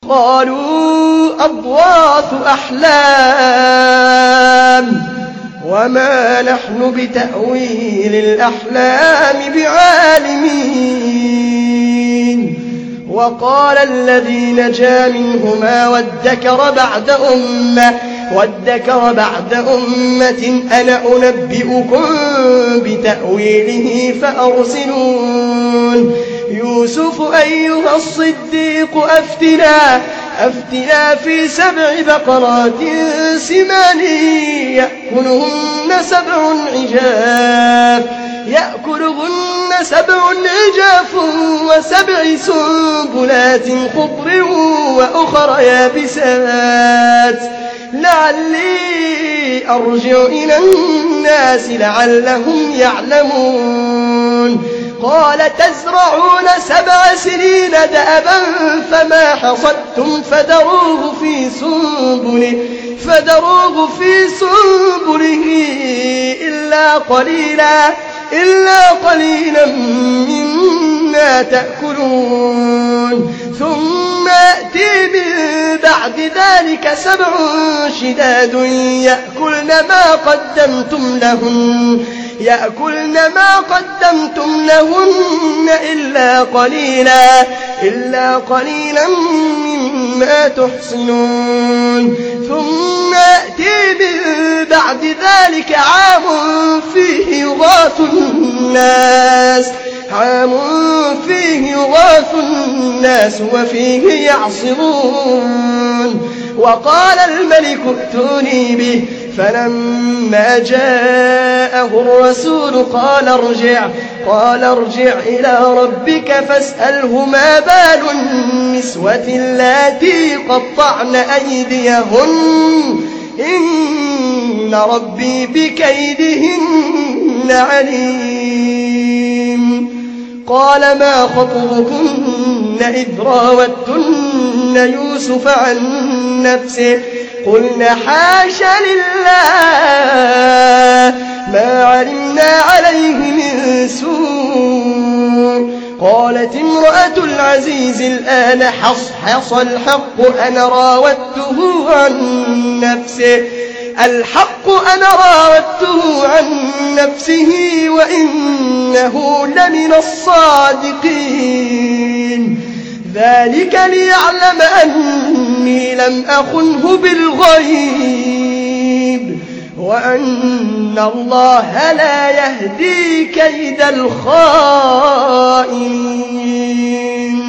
قالوا أضغاث أحلام وما نحن بتأويل الأحلام بعالمين. وقال الذي نجا منهما وادكر بعد أمة أنا أنبئكم بتأويله فأرسلون. يوسف أيها الصديق أفتنا في 7 بقرات سمان يأكلهن 7 عجاف و7 سنبلات خضر وأخر يابسات لعلي أرجع إلى الناس لعلهم يعلمون. قال تزرعون 7 سنين دأبا فما حصدتم فذروه في سنبله إلا قليلا مما تأكلون. ثم يأتي من بعد ذلك 7 شداد يأكلن ما قدمتم لهن إلا قليلا مما تحصنون. ثم يأتي من بعد ذلك عام فيه يغاث الناس وفيه يعصرون. وقال الملك ائتوني به فلما جاءه الرسول قال ارجع إلى ربك فاسأله ما بال النسوة اللاتي قطعن أيديهن إن ربي بكيدهن عليم. قال ما خطبكن إذ راوتن يوسف عن نفسه قلنا حاش لله ما علمنا عليه من سوء. قالت امرأة العزيز الآن حصحص الحق أنا راودته عن نفسه وإنه لمن الصادقين. ذلك ليعلم أني لم أخنه بالغيب وأن الله لا يهدي كيد الخائنين.